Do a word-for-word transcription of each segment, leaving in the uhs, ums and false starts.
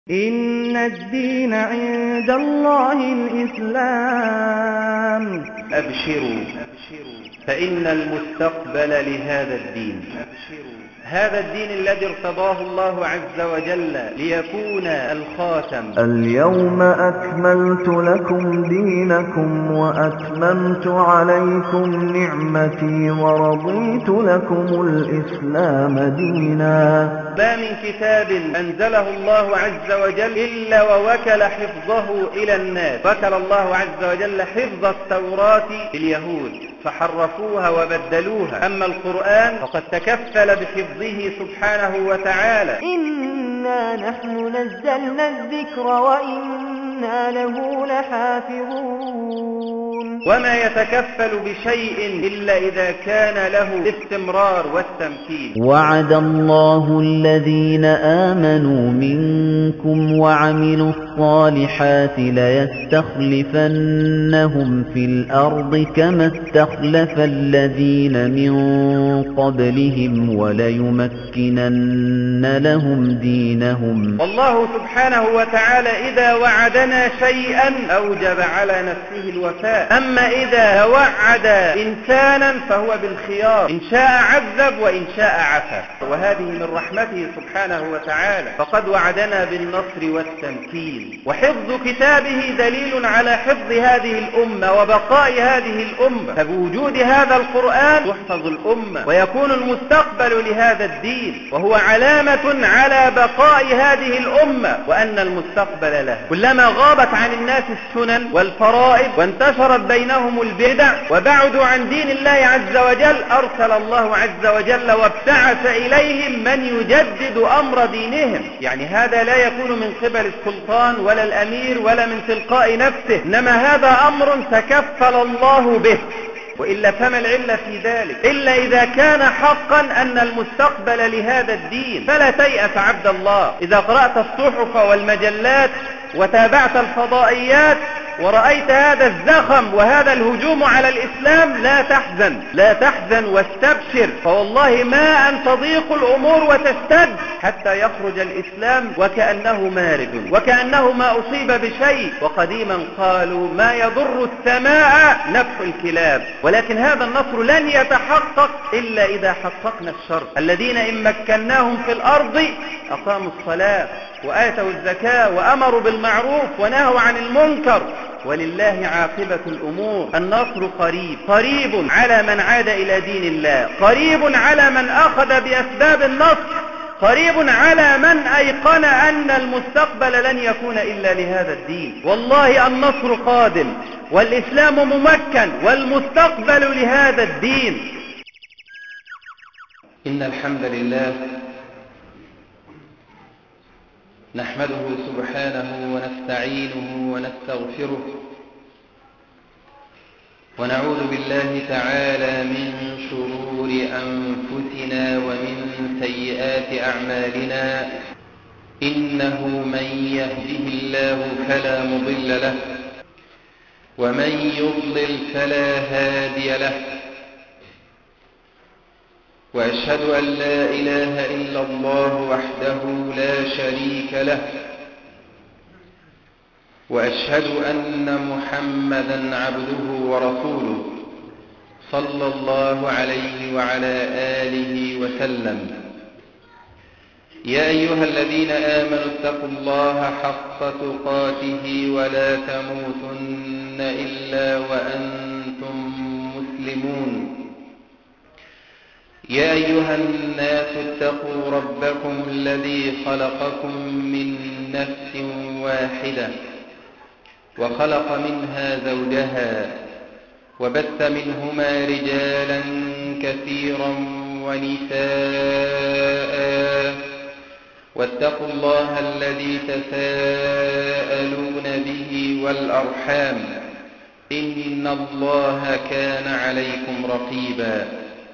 إن الدين عند الله الإسلام. أبشروا فإن المستقبل لهذا الدين. هذا الدين الذي ارتضاه الله عز وجل ليكون الخاتم. اليوم أكملت لكم دينكم وأتممت عليكم نعمتي ورضيت لكم الإسلام دينا. ما من كتاب أنزله الله عز وجل إلا ووكل حفظه إلى الناس. وكل الله عز وجل حفظ التوراة لليهود فحرفوها وبدلوها، أما القرآن فقد تكفل بحفظه سبحانه وتعالى. إنا نحن نزلنا الذكر وإنا له لحافظون. وما يتكفل بشيء إلا إذا كان له الاستمرار والتمكين. وعد الله الذين آمنوا منكم وعملوا الصالحات ليستخلفنهم في الأرض كما استخلف الذين من قبلهم وليمكنن لهم دينهم. والله سبحانه وتعالى إذا وعدنا شيئا أوجب على نفسه الوفاء، أما إذا وعد إنسانا فهو بالخيار، إن شاء عذب وإن شاء عفا، وهذه من رحمته سبحانه وتعالى. فقد وعدنا بالنصر والتمكين، وحفظ كتابه دليل على حفظ هذه الأمة وبقاء هذه الأمة. فبوجود هذا القرآن تحفظ الأمة ويكون المستقبل لهذا الدين، وهو علامة على بقاء هذه الأمة وأن المستقبل لها. كلما غابت عن الناس السنن والفرائض وانتشرت بينهم البدع وبعدوا عن دين الله عز وجل، أرسل الله عز وجل وابتعث إليهم من يجدد أمر دينهم. يعني هذا لا يكون من قبل السلطان ولا الأمير ولا من تلقاء نفسه، إنما هذا أمر تكفل الله به، وإلا فما العلة في ذلك إلا إذا كان حقا أن المستقبل لهذا الدين. فلا تيأس عبد الله، إذا قرأت الصحف والمجلات وتابعت الفضائيات ورأيت هذا الزخم وهذا الهجوم على الإسلام، لا تحزن لا تحزن واستبشر، فوالله ما أن تضيق الأمور وتشتد حتى يخرج الإسلام وكأنه مارد وكأنه ما أصيب بشيء. وقديما قالوا ما يضر السماء نفح الكلاب، ولكن هذا النصر لن يتحقق إلا إذا حققنا الشرط. الذين إن مكناهم في الأرض أقاموا الصلاة وآتوا الزكاة وأمروا بالمعروف ونهوا عن المنكر ولله عاقبة الأمور. النصر قريب، قريب على من عاد إلى دين الله، قريب على من أخذ بأسباب النصر، قريب على من أيقن أن المستقبل لن يكون إلا لهذا الدين. والله النصر قادم والإسلام ممكن والمستقبل لهذا الدين. إن الحمد لله نحمده سبحانه ونستعينه ونستغفره، ونعوذ بالله تعالى من شرور أنفسنا ومن سيئات أعمالنا. إنه من يهده الله فلا مضل له ومن يضلل فلا هادي له، وأشهد أن لا إله إلا الله وحده لا شريك له، وأشهد أن محمدا عبده ورسوله صلى الله عليه وعلى آله وسلم. يا أيها الذين آمنوا اتقوا الله حق تقاته ولا تموتن إلا وأنتم مسلمون. يا أيها الناس اتقوا ربكم الذي خلقكم من نفس واحدة وخلق منها زوجها وبث منهما رجالا كثيرا ونساء، واتقوا الله الذي تساءلون به والأرحام إن الله كان عليكم رقيبا.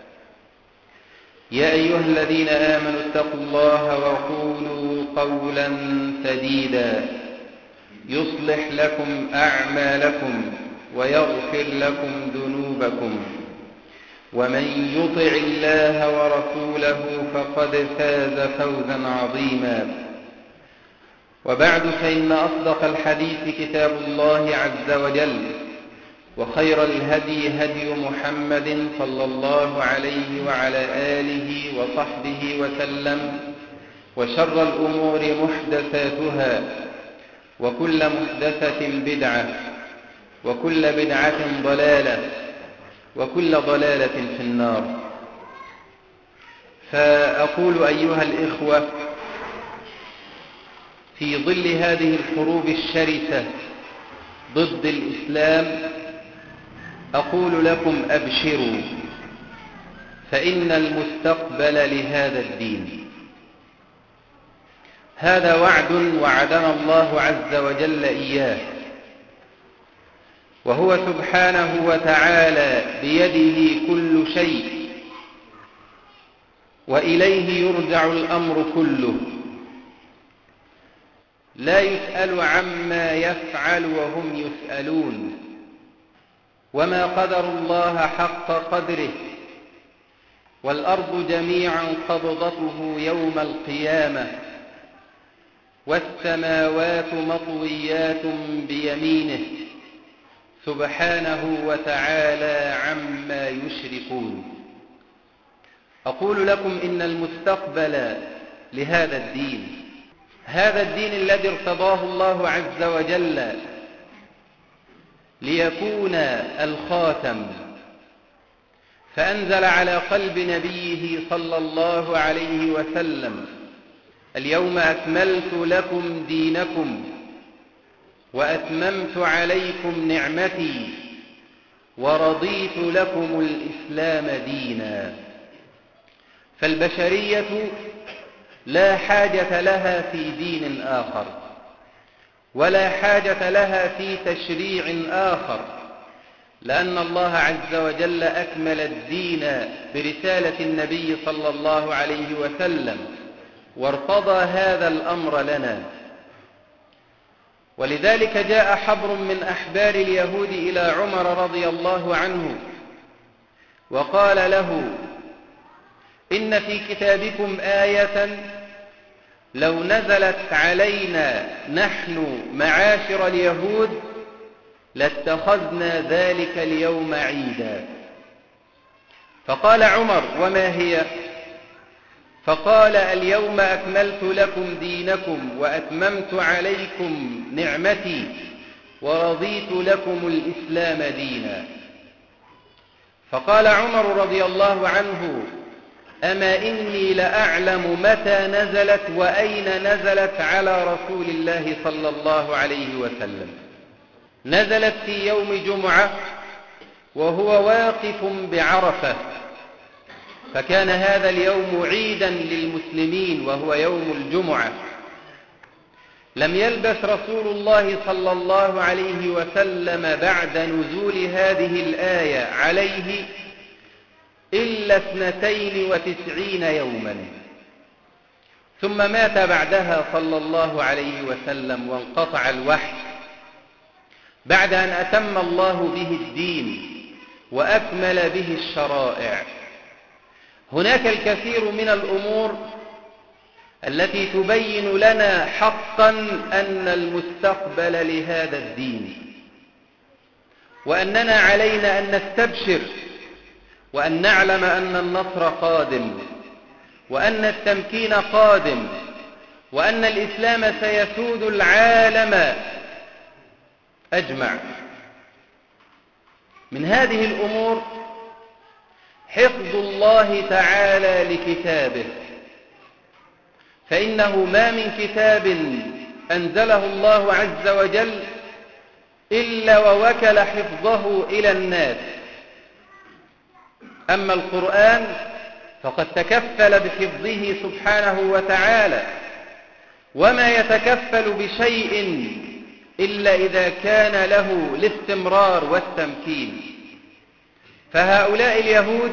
يا أيها الذين آمنوا اتقوا الله وقولوا قولا سديدا يصلح لكم أعمالكم ويغفر لكم ذنوبكم، ومن يطع الله ورسوله فقد فاز فوزا عظيما. وبعد، فإن أصدق الحديث كتاب الله عز وجل، وخير الهدي هدي محمد صلى الله عليه وعلى آله وصحبه وسلم، وشر الأمور محدثاتها، وكل محدثة بدعة، وكل بدعة ضلالة، وكل ضلالة في النار. فأقول أيها الإخوة، في ظل هذه الحروب الشرسة ضد الإسلام، أقول لكم أبشروا، فإن المستقبل لهذا الدين. هذا وعد وعدنا الله عز وجل إياه، وهو سبحانه وتعالى بيده كل شيء، وإليه يرجع الأمر كله، لا يسأل عما يفعل وهم يسألون، وما قدر الله حق قدره، والأرض جميعا قبضته يوم القيامة، والسماوات مطويات بيمينه سبحانه وتعالى عما يشركون. أقول لكم إن المستقبل لهذا الدين، هذا الدين الذي ارتضاه الله عز وجل ليكون الخاتم، فأنزل على قلب نبيه صلى الله عليه وسلم: اليوم أكملت لكم دينكم وأتممت عليكم نعمتي ورضيت لكم الإسلام دينا. فالبشرية لا حاجة لها في دين آخر، ولا حاجة لها في تشريع آخر، لأن الله عز وجل أكمل الدين برسالة النبي صلى الله عليه وسلم، وارتضى هذا الأمر لنا. ولذلك جاء حبر من أحبار اليهود إلى عمر رضي الله عنه وقال له: إن في كتابكم آية لو نزلت علينا نحن معاشر اليهود لاتخذنا ذلك اليوم عيدا. فقال عمر: وما هي؟ فقال: اليوم أكملت لكم دينكم وأتممت عليكم نعمتي ورضيت لكم الإسلام دينا. فقال عمر رضي الله عنه: أما إني لأعلم متى نزلت وأين نزلت على رسول الله صلى الله عليه وسلم. نزلت في يوم جمعة وهو واقف بعرفة، فكان هذا اليوم عيدا للمسلمين وهو يوم الجمعة. لم يلبث رسول الله صلى الله عليه وسلم بعد نزول هذه الآية عليه إلا اثنتين وتسعين يوما، ثم مات بعدها صلى الله عليه وسلم وانقطع الوحي، بعد أن أتم الله به الدين وأكمل به الشرائع. هناك الكثير من الأمور التي تبين لنا حقا أن المستقبل لهذا الدين، وأننا علينا أن نستبشر، وأن نعلم أن النصر قادم، وأن التمكين قادم، وأن الإسلام سيسود العالم أجمع. من هذه الأمور حفظ الله تعالى لكتابه، فإنه ما من كتاب أنزله الله عز وجل إلا ووكل حفظه إلى الناس. أما القرآن فقد تكفل بحفظه سبحانه وتعالى، وما يتكفل بشيء إلا إذا كان له الاستمرار والتمكين. فهؤلاء اليهود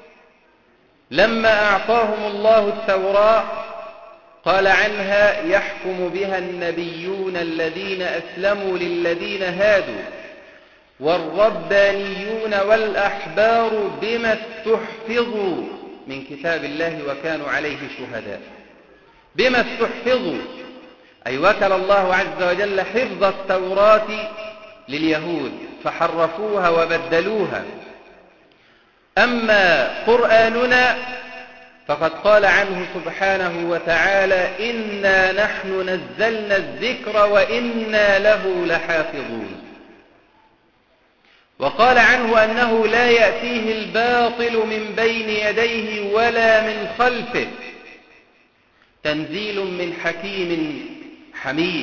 لما أعطاهم الله التوراة قال عنها: يحكم بها النبيون الذين أسلموا للذين هادوا والربانيون والأحبار بما استحفظوا من كتاب الله وكانوا عليه شهداء. بما استحفظوا، أي وكل الله عز وجل حفظ التوراة لليهود فحرفوها وبدلوها. أما قرآننا فقد قال عنه سبحانه وتعالى إنا نحن نزلنا الذكر وإنا له لحافظون. وقال عنه أنه لا يأتيه الباطل من بين يديه ولا من خلفه تنزيل من حكيم حميد.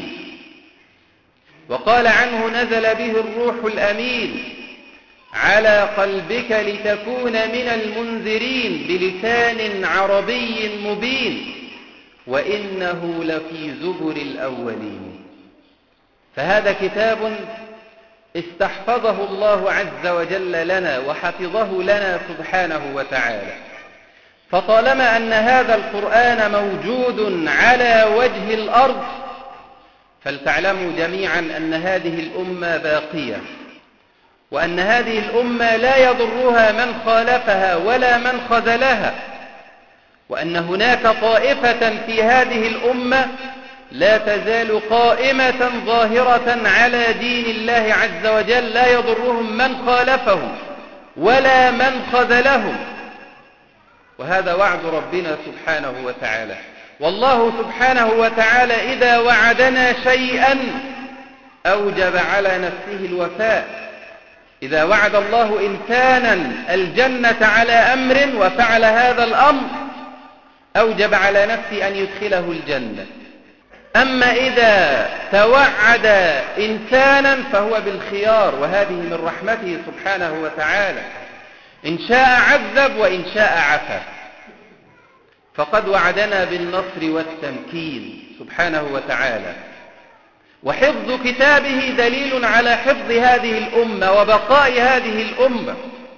وقال عنه نزل به الروح الأمين على قلبك لتكون من المنذرين بلسان عربي مبين وإنه لفي زبر الأولين. فهذا كتاب استحفظه الله عز وجل لنا وحفظه لنا سبحانه وتعالى. فطالما أن هذا القرآن موجود على وجه الأرض فلتعلموا جميعا أن هذه الأمة باقية، وأن هذه الأمة لا يضرها من خالفها ولا من خذلها، وأن هناك طائفة في هذه الأمة لا تزال قائمة ظاهرة على دين الله عز وجل لا يضرهم من خالفهم ولا من خذلهم، وهذا وعد ربنا سبحانه وتعالى. والله سبحانه وتعالى إذا وعدنا شيئا أوجب على نفسه الوفاء. إذا وعد الله إنسانا الجنة على أمر وفعل هذا الأمر أوجب على نفسه أن يدخله الجنة. أما إذا توعد إنسانا فهو بالخيار، وهذه من رحمته سبحانه وتعالى، إن شاء عذب وإن شاء عفا. فقد وعدنا بالنصر والتمكين سبحانه وتعالى. وحفظ كتابه دليل على حفظ هذه الأمة وبقاء هذه الأمة.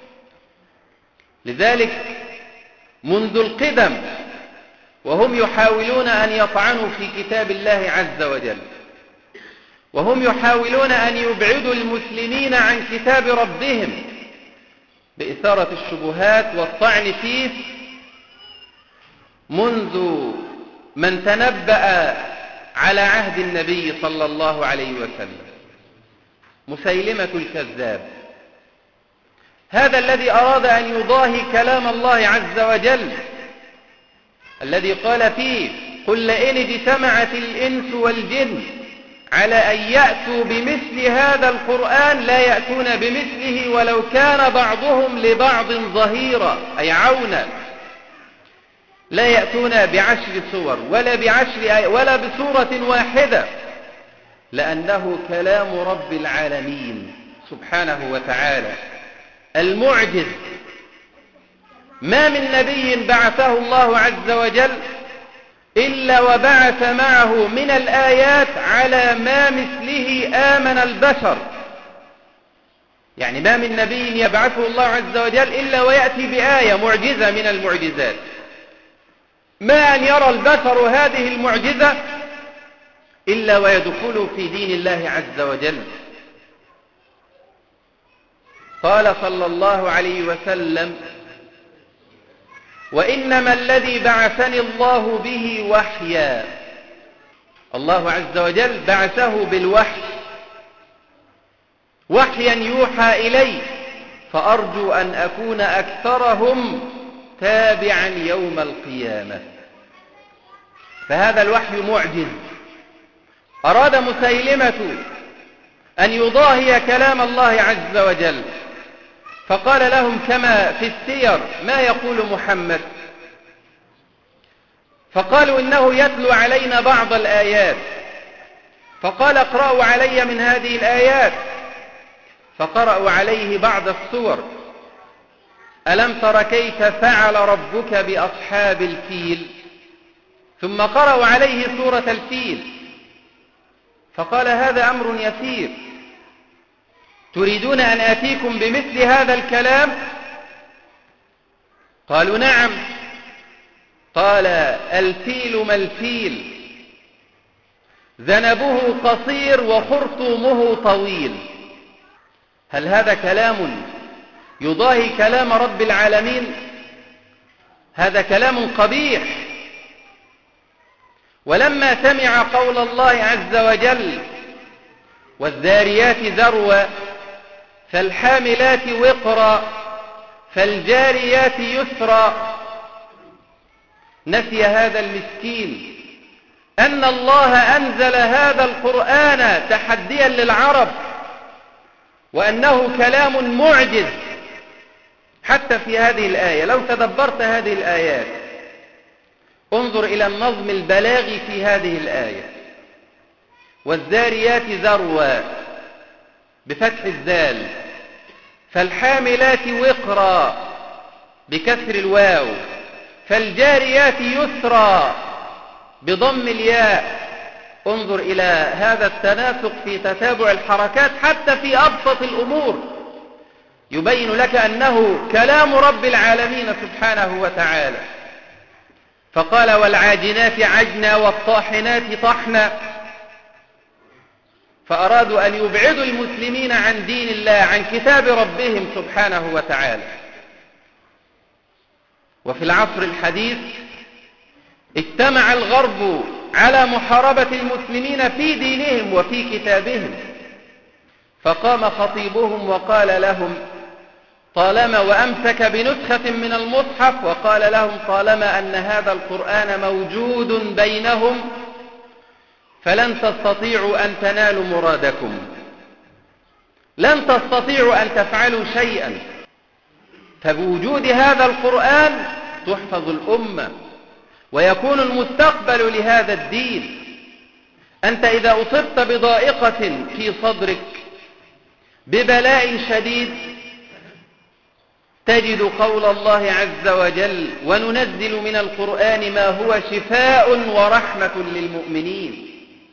لذلك منذ القدم وهم يحاولون أن يطعنوا في كتاب الله عز وجل، وهم يحاولون أن يبعدوا المسلمين عن كتاب ربهم بإثارة الشبهات والطعن فيه، منذ من تنبأ على عهد النبي صلى الله عليه وسلم مسيلمة الكذاب، هذا الذي أراد أن يضاهي كلام الله عز وجل، الذي قال فيه قل لئن اجتمعت الإنس والجن على أن يأتوا بمثل هذا القرآن لا يأتون بمثله ولو كان بعضهم لبعض ظهيرا، أي عونا. لا يأتون بعشر صور ولا بعشر ولا بسورة واحدة، لأنه كلام رب العالمين سبحانه وتعالى المعجز. ما من نبي بعثه الله عز وجل إلا وبعث معه من الآيات على ما مثله آمن البشر. يعني ما من نبي يبعثه الله عز وجل إلا ويأتي بآية معجزة من المعجزات، ما أن يرى البشر هذه المعجزة إلا ويدخلوا في دين الله عز وجل. قال صلى الله عليه وسلم وإنما الذي بعثني الله به وحيا. الله عز وجل بعثه بالوحي، وحيا يوحى إليه، فأرجو أن أكون أكثرهم تابعا يوم القيامة. فهذا الوحي معجز. أراد مسيلمة أن يضاهي كلام الله عز وجل، فقال لهم كما في السير ما يقول محمد، فقالوا إنه يتلو علينا بعض الآيات، فقال اقرأوا علي من هذه الآيات، فقرأوا عليه بعض السور. ألم تر كيف فعل ربك بأصحاب الفيل، ثم قرأوا عليه سورة الفيل، فقال هذا أمر يسير، تريدون أن آتيكم بمثل هذا الكلام؟ قالوا نعم. قال الفيل ما الفيل، ذنبه قصير وخرطومه طويل. هل هذا كلام يضاهي كلام رب العالمين؟ هذا كلام قبيح. ولما سمع قول الله عز وجل والذاريات ذروا فالحاملات وقرا فالجاريات يسرا، نسي هذا المسكين أن الله أنزل هذا القرآن تحديا للعرب، وأنه كلام معجز. حتى في هذه الآية لو تدبرت هذه الآيات انظر إلى النظم البلاغي في هذه الآية. والذاريات ذروا بفتح الذال، فالحاملات وقرا بكسر الواو، فالجاريات يسرا بضم الياء. انظر إلى هذا التناسق في تتابع الحركات حتى في أبسط الأمور، يبين لك أنه كلام رب العالمين سبحانه وتعالى. فقال والعاجنات عجنا والطاحنات طحنا، فأرادوا أن يبعدوا المسلمين عن دين الله، عن كتاب ربهم سبحانه وتعالى. وفي العصر الحديث اجتمع الغرب على محاربة المسلمين في دينهم وفي كتابهم، فقام خطيبهم وقال لهم طالما، وأمسك بنسخة من المصحف وقال لهم طالما أن هذا القرآن موجود بينهم فلن تستطيعوا أن تنالوا مرادكم، لن تستطيعوا أن تفعلوا شيئا. فبوجود هذا القرآن تحفظ الأمة ويكون المستقبل لهذا الدين. أنت إذا أصبت بضائقة في صدرك ببلاء شديد تجد قول الله عز وجل وننزل من القرآن ما هو شفاء ورحمة للمؤمنين.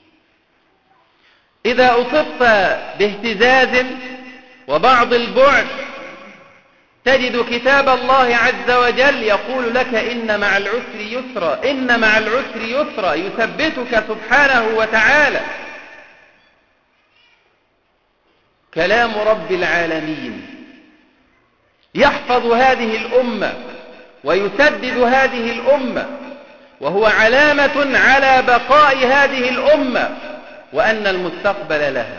إذا أصبت باهتزاز وبعض البعد تجد كتاب الله عز وجل يقول لك إن مع العسر يسرا، إن مع العسر يسرا، يثبتك سبحانه وتعالى. كلام رب العالمين يحفظ هذه الأمة ويسدد هذه الأمة، وهو علامة على بقاء هذه الأمة وأن المستقبل لها.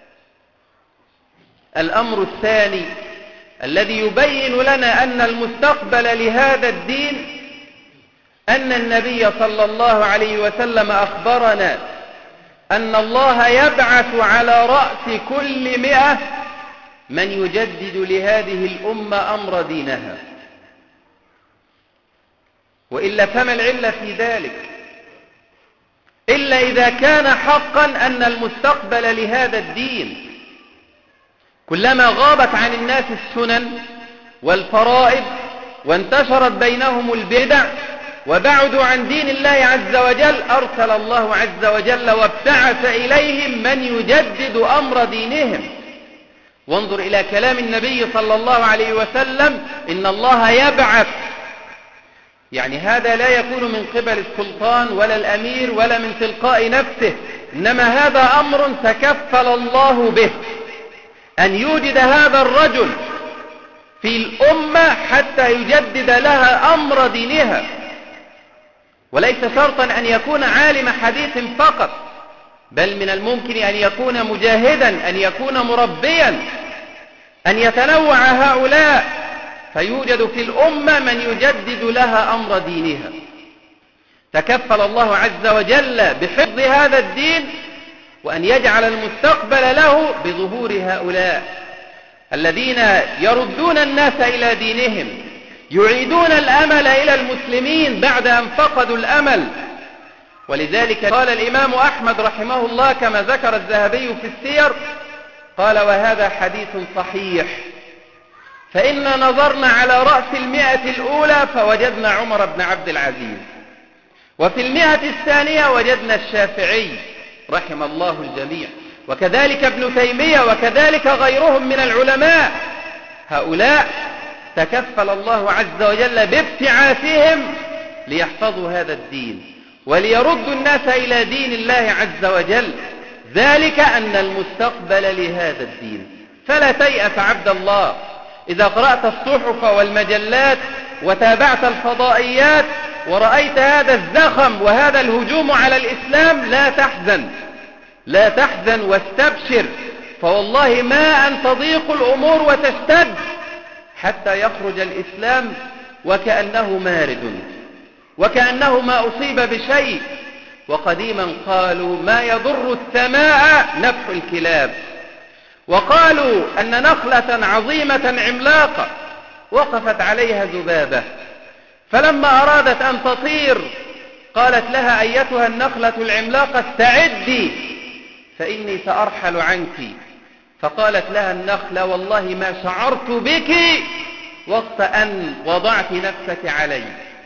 الأمر الثاني الذي يبين لنا أن المستقبل لهذا الدين أن النبي صلى الله عليه وسلم أخبرنا أن الله يبعث على رأس كل مئة من يجدد لهذه الأمة أمر دينها. وإلا فما العلة في ذلك إلا إذا كان حقا أن المستقبل لهذا الدين كلما غابت عن الناس السنن والفرائض وانتشرت بينهم البدع وبعدوا عن دين الله عز وجل أرسل الله عز وجل وابتعث إليهم من يجدد أمر دينهم. وانظر إلى كلام النبي صلى الله عليه وسلم إن الله يبعث، يعني هذا لا يكون من قبل السلطان ولا الأمير ولا من تلقاء نفسه، إنما هذا أمر تكفل الله به أن يوجد هذا الرجل في الأمة حتى يجدد لها أمر دينها. وليس شرطا أن يكون عالم حديث فقط، بل من الممكن أن يكون مجاهدا، أن يكون مربيا، أن يتنوع هؤلاء فيوجد في الأمة من يجدد لها أمر دينها. تكفل الله عز وجل بحفظ هذا الدين وأن يجعل المستقبل له بظهور هؤلاء الذين يردون الناس إلى دينهم، يعيدون الأمل إلى المسلمين بعد أن فقدوا الأمل. ولذلك قال الإمام أحمد رحمه الله كما ذكر الذهبي في السير، قال وهذا حديث صحيح، فإنا نظرنا على رأس المئة الأولى فوجدنا عمر بن عبد العزيز، وفي المئة الثانية وجدنا الشافعي رحم الله الجميع، وكذلك ابن تيمية، وكذلك غيرهم من العلماء. هؤلاء تكفل الله عز وجل بابتعاثهم ليحفظوا هذا الدين وليردوا الناس إلى دين الله عز وجل، ذلك أن المستقبل لهذا الدين. فلا تيأس عبد الله، إذا قرأت الصحف والمجلات وتابعت الفضائيات ورأيت هذا الزخم وهذا الهجوم على الإسلام لا تحزن، لا تحزن واستبشر، فوالله ما أن تضيق الأمور وتشتد حتى يخرج الإسلام وكأنه مارد، وكأنه ما أصيب بشيء. وقديما قالوا ما يضر السماء نفح الكلاب، وقالوا أن نخلة عظيمة عملاقة وقفت عليها ذبابة، فلما أرادت أن تطير قالت لها أيتها النخلة العملاقة استعدي فإني سأرحل عنك، فقالت لها النخلة والله ما شعرت بك وقت أن وضعت نفسك علي.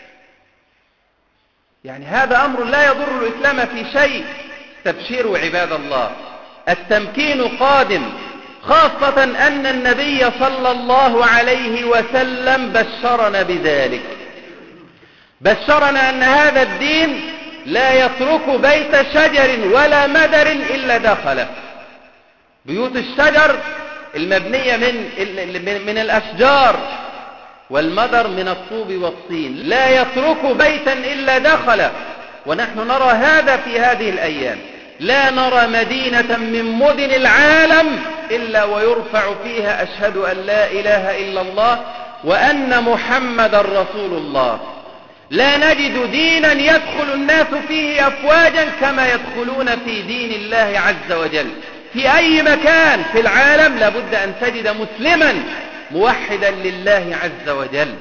يعني هذا أمر لا يضر الإسلام في شيء. تبشيروا عباد الله، التمكين قادم، خاصة أن النبي صلى الله عليه وسلم بشرنا بذلك، بشرنا أن هذا الدين لا يترك بيت شجر ولا مدر إلا دخله. بيوت الشجر المبنية من, من الأشجار، والمدر من الطوب والطين، لا يترك بيتا إلا دخله. ونحن نرى هذا في هذه الأيام، لا نرى مدينة من مدن العالم إلا ويرفع فيها أشهد أن لا إله إلا الله وأن محمد رسول الله. لا نجد دينا يدخل الناس فيه أفواجا كما يدخلون في دين الله عز وجل. في أي مكان في العالم لابد أن تجد مسلما موحدا لله عز وجل.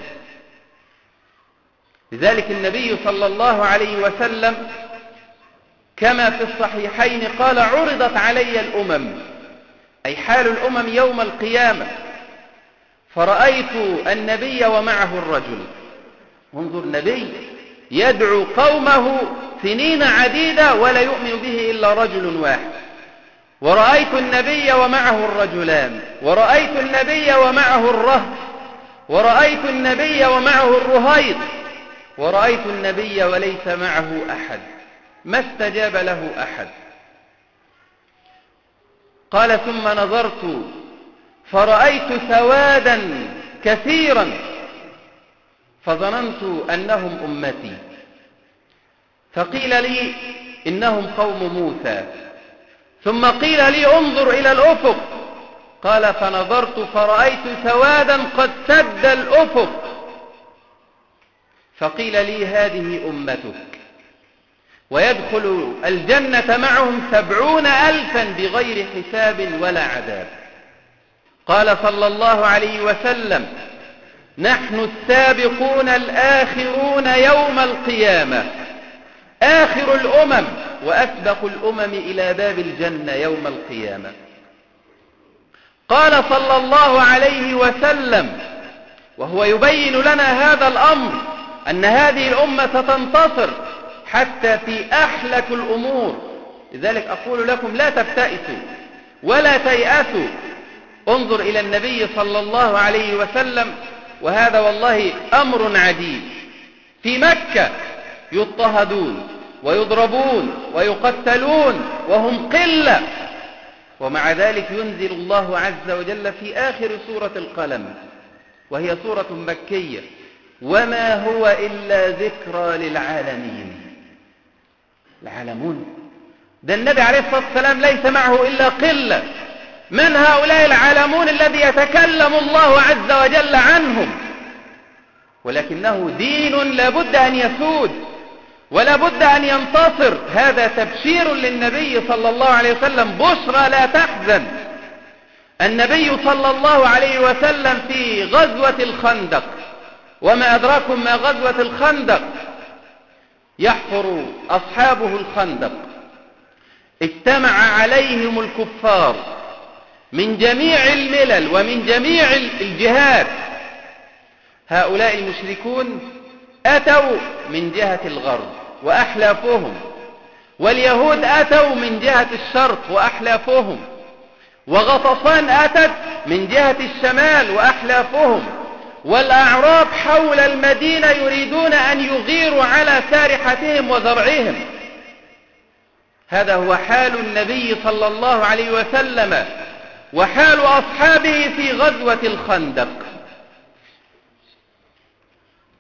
لذلك النبي صلى الله عليه وسلم كما في الصحيحين قال عرضت علي الأمم، أي حال الأمم يوم القيامة، فرأيت النبي ومعه الرجل. انظر، نبي يدعو قومه سنين عديدة ولا يؤمن به إلا رجل واحد. ورأيت النبي ومعه الرجلان، ورأيت النبي ومعه الرهط، ورأيت النبي ومعه الرهيط، ورأيت النبي وليس معه أحد، ما استجاب له أحد. قال ثم نظرت فرأيت سوادا كثيرا فظننت أنهم أمتي، فقيل لي إنهم قوم موسى، ثم قيل لي انظر إلى الأفق، قال فنظرت فرأيت سوادا قد سد الأفق، فقيل لي هذه أمتك، ويدخل الجنة معهم سبعون ألفا بغير حساب ولا عذاب. قال صلى الله عليه وسلم نحن السابقون الآخرون يوم القيامة، آخر الأمم وأسبق الأمم إلى باب الجنة يوم القيامة. قال صلى الله عليه وسلم وهو يبين لنا هذا الأمر أن هذه الأمة ستنتصر حتى في أحلك الأمور. لذلك أقول لكم لا تبتئسوا ولا تيأسوا. انظر إلى النبي صلى الله عليه وسلم، وهذا والله أمر عجيب. في مكة يضطهدون ويضربون ويقتلون وهم قلة، ومع ذلك ينزل الله عز وجل في آخر سورة القلم، وهي سورة مكية، وما هو إلا ذكرى للعالمين. العالمون ده النبي عليه الصلاة والسلام ليس معه إلا قلة. من هؤلاء العالمون الذي يتكلم الله عز وجل عنهم؟ ولكنه دين لابد أن يسود ولابد أن ينتصر. هذا تبشير للنبي صلى الله عليه وسلم، بشرى لا تحزن. النبي صلى الله عليه وسلم في غزوة الخندق، وما أدراكم ما غزوة الخندق، يحفر أصحابه الخندق، اجتمع عليهم الكفار من جميع الملل ومن جميع الجهات. هؤلاء المشركون أتوا من جهة الغرب وأحلافهم، واليهود أتوا من جهة الشرق وأحلافهم، وغطفان أتت من جهة الشمال وأحلافهم، والأعراب حول المدينة يريدون أن يغيروا على سارحتهم وزرعهم. هذا هو حال النبي صلى الله عليه وسلم وحال أصحابه في غزوة الخندق.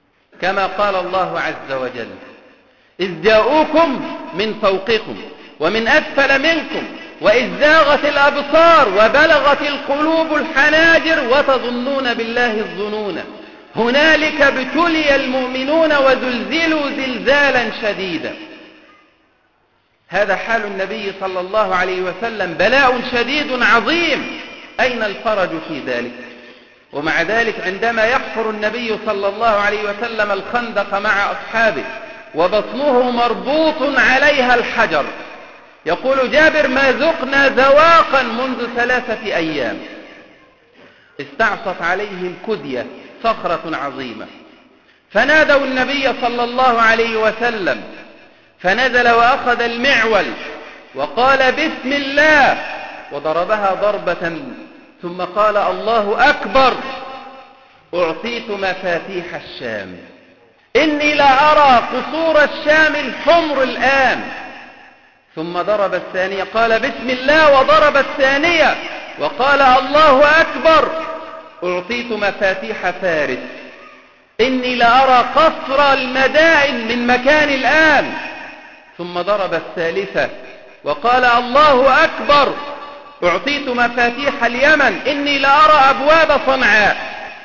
كما قال الله عز وجل: إذ جاءوكم من فوقكم ومن أسفل منكم وإذ زاغت الأبصار وبلغت القلوب الحناجر وتظنون بالله الظنون هنالك ابتلي المؤمنون وزلزلوا زلزالا شديدا. هذا حال النبي صلى الله عليه وسلم، بلاء شديد عظيم، أين الفرج في ذلك؟ ومع ذلك عندما يحفر النبي صلى الله عليه وسلم الخندق مع أصحابه وبطنه مربوط عليها الحجر، يقول جابر: ما ذقنا ذواقا منذ ثلاثة أيام. استعصت عليه الكدية، صخرة عظيمة، فنادوا النبي صلى الله عليه وسلم، فنزل وأخذ المعول وقال: بسم الله، وضربها ضربة، ثم قال: الله أكبر، أعطيت مفاتيح الشام، إني لا أرى قصور الشام الحمر الآن. ثم ضرب الثانية، قال: بسم الله، وضرب الثانية وقال: الله أكبر، أعطيت مفاتيح فارس، إني لا أرى قصر المدائن من مكان الآن. ثم ضرب الثالثة وقال: الله أكبر، أعطيت مفاتيح اليمن، إني لا أرى أبواب صنعاء.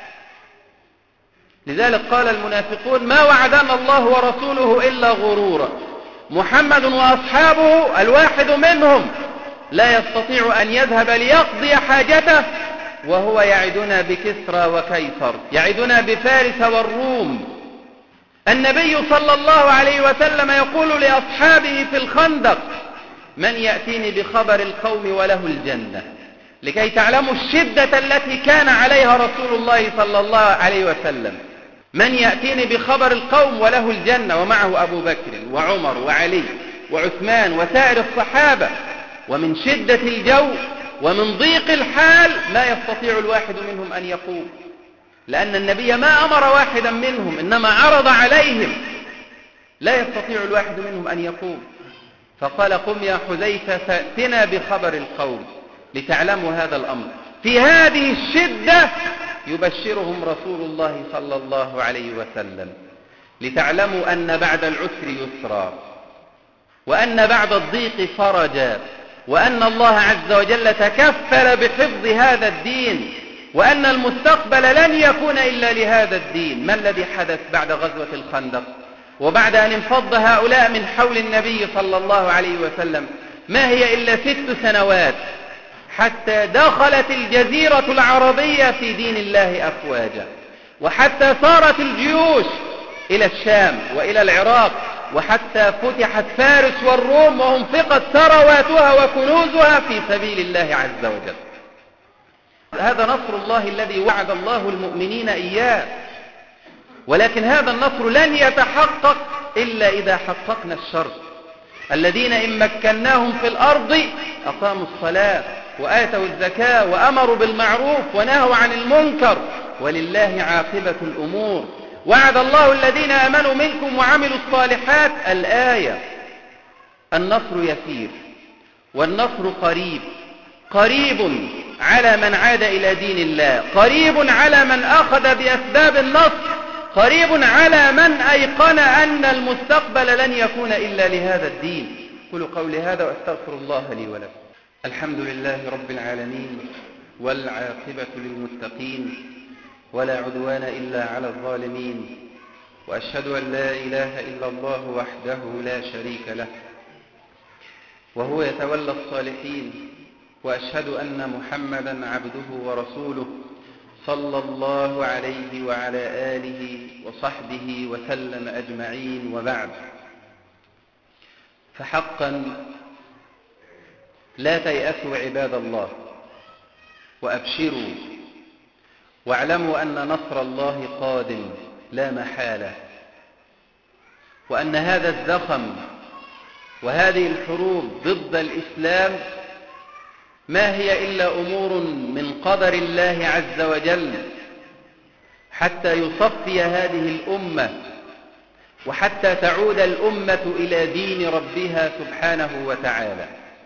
لذلك قال المنافقون: ما وعدنا الله ورسوله إلا غرورا. محمد وأصحابه الواحد منهم لا يستطيع أن يذهب ليقضي حاجته وهو يعدنا بكسرى وكيسر، يعدنا بفارس والروم. النبي صلى الله عليه وسلم يقول لأصحابه في الخندق: من يأتيني بخبر القوم وله الجنة، لكي تعلموا الشدة التي كان عليها رسول الله صلى الله عليه وسلم. من يأتيني بخبر القوم وله الجنة، ومعه أبو بكر وعمر وعلي وعثمان وسائر الصحابة. ومن شدة الجو ومن ضيق الحال ما يستطيع الواحد منهم أن يقوم، لأن النبي ما أمر واحدا منهم، إنما عرض عليهم، لا يستطيع الواحد منهم أن يقوم. فقال: قم يا حذيفة فأتنا بخبر القوم لتعلموا هذا الأمر. في هذه الشدة يبشرهم رسول الله صلى الله عليه وسلم، لتعلموا أن بعد العسر يسرا، وأن بعد الضيق فرجا، وأن الله عز وجل تكفل بحفظ هذا الدين، وأن المستقبل لن يكون إلا لهذا الدين. ما الذي حدث بعد غزوة الخندق وبعد أن انفض هؤلاء من حول النبي صلى الله عليه وسلم؟ ما هي إلا ست سنوات حتى دخلت الجزيرة العربية في دين الله أفواجا، وحتى صارت الجيوش إلى الشام وإلى العراق، وحتى فتحت فارس والروم وانفقت ثرواتها وكنوزها في سبيل الله عز وجل. هذا نصر الله الذي وعد الله المؤمنين إياه، ولكن هذا النصر لن يتحقق إلا إذا حققنا الشرط. الذين إن مكناهم في الأرض أقاموا الصلاة وآتوا الزكاة وأمروا بالمعروف ونهوا عن المنكر ولله عاقبة الأمور. وعد الله الذين آمنوا منكم وعملوا الصالحات. الآية. النصر يسير والنصر قريب، قريب على من عاد إلى دين الله، قريب على من أخذ بأسباب النصر، قريب على من أيقن أن المستقبل لن يكون إلا لهذا الدين. قولوا قولي هذا وأستغفر الله لي ولكم. الحمد لله رب العالمين، والعاقبة للمتقين، ولا عدوان إلا على الظالمين، وأشهد أن لا إله إلا الله وحده لا شريك له، وهو يتولى الصالحين، وأشهد أن محمدا عبده ورسوله صلى الله عليه وعلى آله وصحبه وسلم أجمعين. وبعد، فحقا لا تيأسوا عباد الله، وأبشروا، واعلموا أن نصر الله قادم لا محالة، وأن هذا الزخم وهذه الحروب ضد الإسلام ما هي إلا أمور من قدر الله عز وجل حتى يصفي هذه الأمة، وحتى تعود الأمة إلى دين ربها سبحانه وتعالى.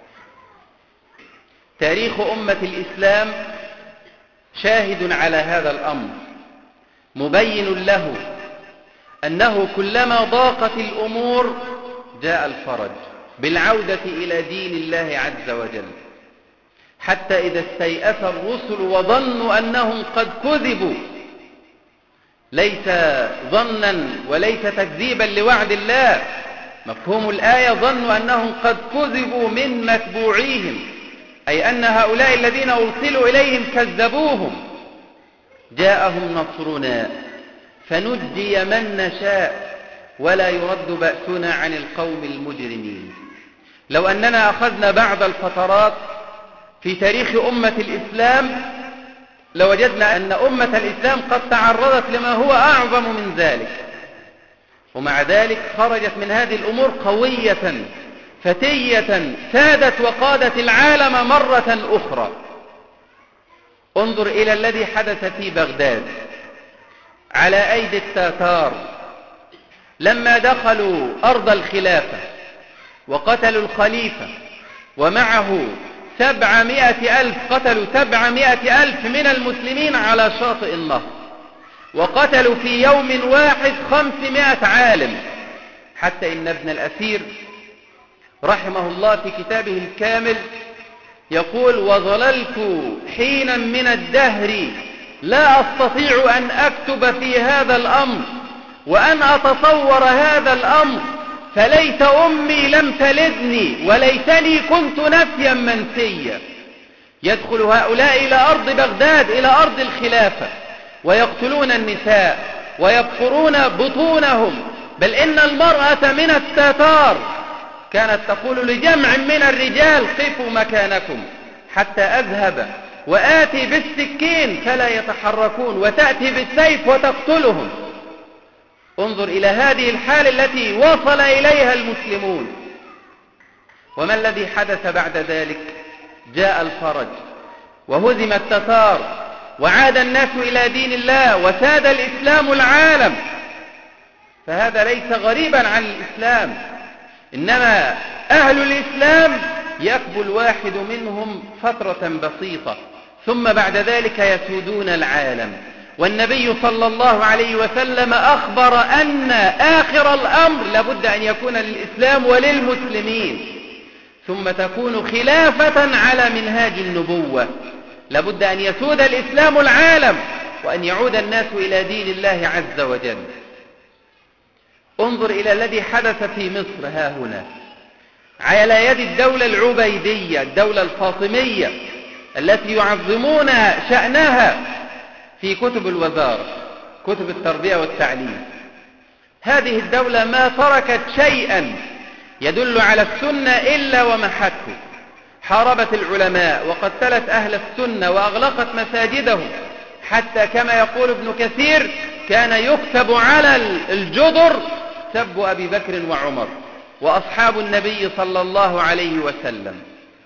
تاريخ أمة الإسلام شاهد على هذا الأمر، مبين له أنه كلما ضاقت الأمور جاء الفرج بالعودة إلى دين الله عز وجل، حتى إذا استيأس الرسل وظنوا أنهم قد كذبوا، ليس ظنا وليس تكذيبا لوعد الله، مفهوم الآية ظنوا أنهم قد كذبوا من متبوعيهم، أي أن هؤلاء الذين أرسلوا إليهم كذبوهم، جاءهم نصرنا فنجي من نشاء ولا يرد بأسنا عن القوم المجرمين. لو أننا أخذنا بعض الفترات في تاريخ أمة الإسلام لوجدنا أن أمة الإسلام قد تعرضت لما هو أعظم من ذلك، ومع ذلك خرجت من هذه الأمور قوية فتية سادت وقادت العالم مرة أخرى. انظر إلى الذي حدث في بغداد على أيدي التتار لما دخلوا أرض الخلافة وقتلوا الخليفة ومعه سبعمائة ألف، قتلوا سبعمائة ألف من المسلمين على شاطئ النهر، وقتلوا في يوم واحد خمسمائة عالم، حتى إن ابن الأثير رحمه الله في كتابه الكامل يقول: وظللت حينا من الدهر لا أستطيع أن أكتب في هذا الأمر وأن أتصور هذا الأمر، فليت أمي لم تلدني وليتني كنت نسيا منسيا. يدخل هؤلاء إلى أرض بغداد، إلى أرض الخلافة، ويقتلون النساء ويبقرون بطونهم، بل إن المرأة من التتار كانت تقول لجمع من الرجال: قفوا مكانكم حتى أذهب وآتي بالسكين فلا يتحركون، وتأتي بالسيف وتقتلهم. انظر إلى هذه الحال التي وصل إليها المسلمون. وما الذي حدث بعد ذلك؟ جاء الفرج وهزم التتار وعاد الناس إلى دين الله وساد الإسلام العالم. فهذا ليس غريبا عن الإسلام، إنما أهل الإسلام يكبو الواحد منهم فترة بسيطة ثم بعد ذلك يسودون العالم. والنبي صلى الله عليه وسلم أخبر أن آخر الأمر لابد أن يكون للإسلام وللمسلمين، ثم تكون خلافة على منهاج النبوة، لابد أن يسود الإسلام العالم وأن يعود الناس إلى دين الله عز وجل. انظر إلى الذي حدث في مصر ها هنا على يد الدولة العبيدية، الدولة الفاطمية التي يعظمون شأنها في كتب الوزارة، كتب التربية والتعليم. هذه الدولة ما تركت شيئا يدل على السنة إلا ومحته، حاربت العلماء وقتلت أهل السنة وأغلقت مساجدهم، حتى كما يقول ابن كثير كان يكتب على الجدر سب أبي بكر وعمر وأصحاب النبي صلى الله عليه وسلم.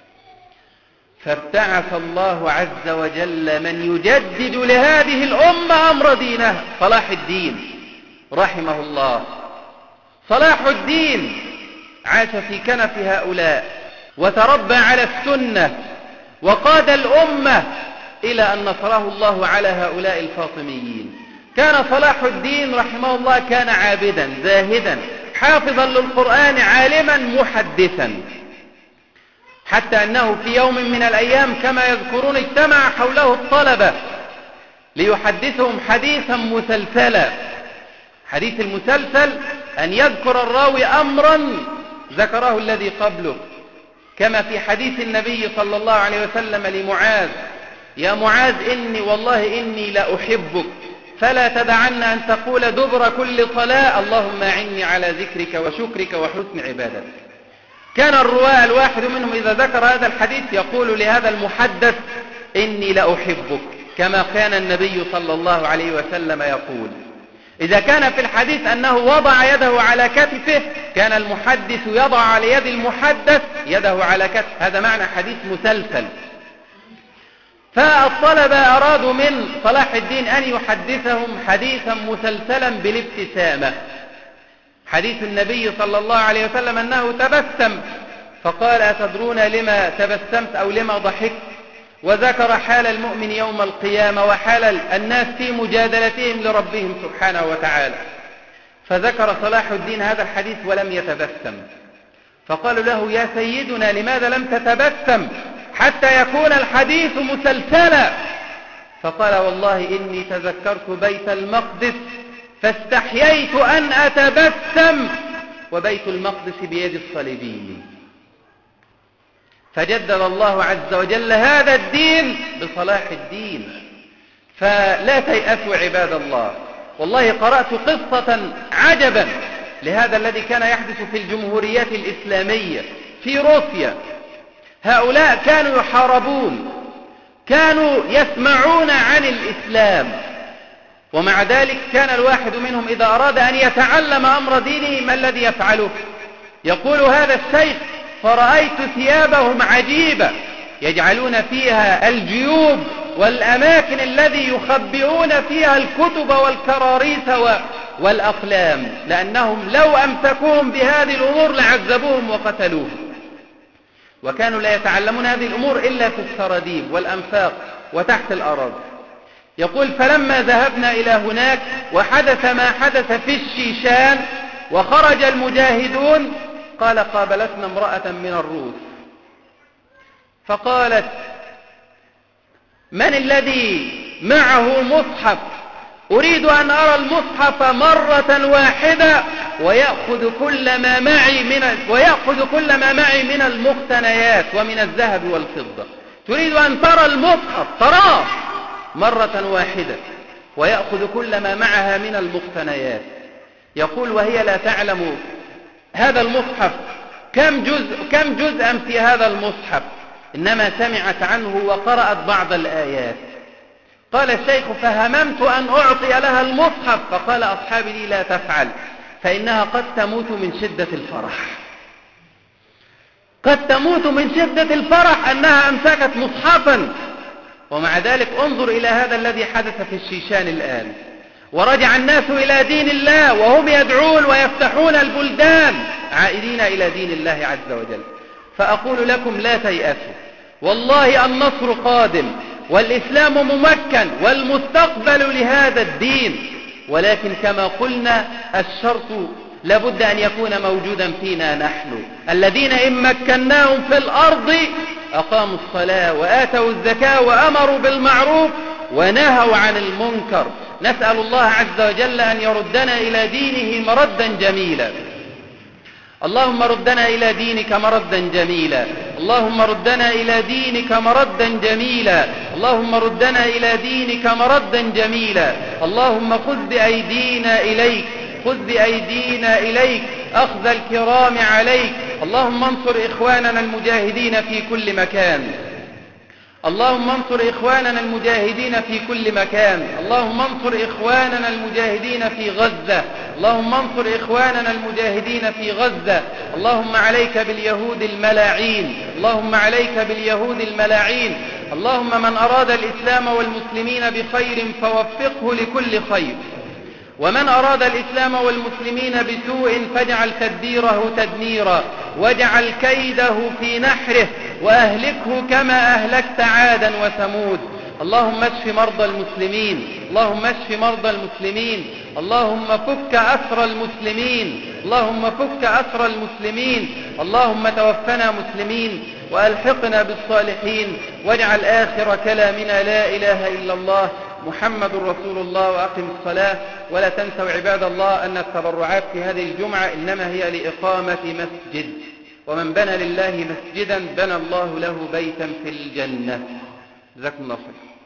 فابتعث الله عز وجل من يجدد لهذه الأمة أمر دينها، صلاح الدين رحمه الله. صلاح الدين عاش في كنف هؤلاء وتربى على السنة وقاد الأمة إلى أن نصره الله على هؤلاء الفاطميين. كان صلاح الدين رحمه الله كان عابدا زاهدا حافظا للقرآن عالما محدثا، حتى أنه في يوم من الأيام كما يذكرون اجتمع حوله الطلبة ليحدثهم حديثا مسلسلا. حديث المسلسل أن يذكر الراوي أمرا ذكره الذي قبله، كما في حديث النبي صلى الله عليه وسلم لمعاذ: يا معاذ إني والله إني لأحبك فلا تدعن أن تقول دبر كل صلاة اللهم أعني على ذكرك وشكرك وحسن عبادتك. كان الرواة الواحد منهم إذا ذكر هذا الحديث يقول لهذا المحدث: إني لأحبك، كما كان النبي صلى الله عليه وسلم يقول. إذا كان في الحديث أنه وضع يده على كتفه، كان المحدث يضع على يد المحدث يده على كتف، هذا معنى حديث مسلسل. فالطلبة أرادوا من صلاح الدين أن يحدثهم حديثا مسلسلا بالابتسامة. حديث النبي صلى الله عليه وسلم أنه تبسم، فقال: أتدرون لما تبسمت أو لما ضحكت؟ وذكر حال المؤمن يوم القيامة وحال الناس في مجادلتهم لربهم سبحانه وتعالى. فذكر صلاح الدين هذا الحديث ولم يتبسم، فقالوا له: يا سيدنا لماذا لم تتبسم حتى يكون الحديث مسلسلا؟ فقال: والله إني تذكرت بيت المقدس فاستحييت أن أتبسم، وبيت المقدس بيد الصليبيين. فجدد الله عز وجل هذا الدين بصلاح الدين. فلا تيأسوا عباد الله. والله قرأت قصة عجبا لهذا الذي كان يحدث في الجمهوريات الإسلامية في روسيا. هؤلاء كانوا يحاربون، كانوا يسمعون عن الإسلام، ومع ذلك كان الواحد منهم إذا أراد أن يتعلم أمر دينه ما الذي يفعله؟ يقول هذا الشيخ: فرأيت ثيابهم عجيبة، يجعلون فيها الجيوب والأماكن الذي يخبئون فيها الكتب والكراريس والأقلام، لأنهم لو أمسكوهم بهذه الأمور لعذبوهم وقتلوهم. وكانوا لا يتعلمون هذه الأمور إلا في السراديب والأنفاق وتحت الأراضي. يقول: فلما ذهبنا إلى هناك وحدث ما حدث في الشيشان وخرج المجاهدون، قال: قابلتنا امرأة من الروس فقالت: من الذي معه مصحف؟ أريد أن أرى المصحف مرة واحدة ويأخذ كل ما معي من ويأخذ كل ما معي من المقتنيات ومن الذهب والفضة. تريد أن ترى المصحف، تراه مرة واحدة ويأخذ كل ما معها من المقتنيات. يقول: وهي لا تعلم هذا المصحف كم جزء كم جزءا في هذا المصحف، إنما سمعت عنه وقرأت بعض الآيات. قال الشيخ: فهممت أن أعطي لها المصحف، فقال أصحابي لي: لا تفعل، فإنها قد تموت من شدة الفرح. قد تموت من شدة الفرح أنها أمسكت مصحفا. ومع ذلك انظر إلى هذا الذي حدث في الشيشان الآن، ورجع الناس إلى دين الله وهم يدعون ويفتحون البلدان عائدين إلى دين الله عز وجل. فأقول لكم: لا تيأسوا، والله النصر قادم والإسلام ممكن والمستقبل لهذا الدين، ولكن كما قلنا الشرط لابد أن يكون موجودا فينا نحن الذين إن مكناهم في الأرض أقاموا الصلاة وآتوا الزكاة وأمروا بالمعروف ونهوا عن المنكر. نسأل الله عز وجل أن يردنا إلى دينه مردا جميلا. اللهم ردنا إلى دينك مردا جميلا، اللهم ردنا إلى دينك مردا جميلا، اللهم ردنا إلى دينك مردا جميلا. اللهم خذ بأيدينا إليك، خذ بأيدينا إليك أخذ الكرام عليك. اللهم انصر إخواننا المجاهدين في كل مكان، اللهم انصر إخواننا المجاهدين في كل مكان، اللهم انصر إخواننا المجاهدين في غزة، اللهم انصر إخواننا المجاهدين في غزة. اللهم عليك باليهود الملاعين، اللهم عليك باليهود الملاعين. اللهم من أراد الإسلام والمسلمين بخير فوفقه لكل خير، ومن أراد الإسلام والمسلمين بسوء فاجعل تدبيره تدميرا، واجعل كيده في نحره، وأهلكه كما أهلكت عادا وثمود. اللهم اشف مرضى المسلمين، اللهم اشف مرضى المسلمين، اللهم فك أسر المسلمين، اللهم فك أسر المسلمين. اللهم توفنا مسلمين وألحقنا بالصالحين، واجعل آخر كلامنا لا إله إلا الله محمد رسول الله. وأقم الصلاة. ولا تنسوا عباد الله أن التبرعات في هذه الجمعة إنما هي لإقامة مسجد، ومن بنى لله مسجدا بنى الله له بيتا في الجنة. جزاكم الله خير.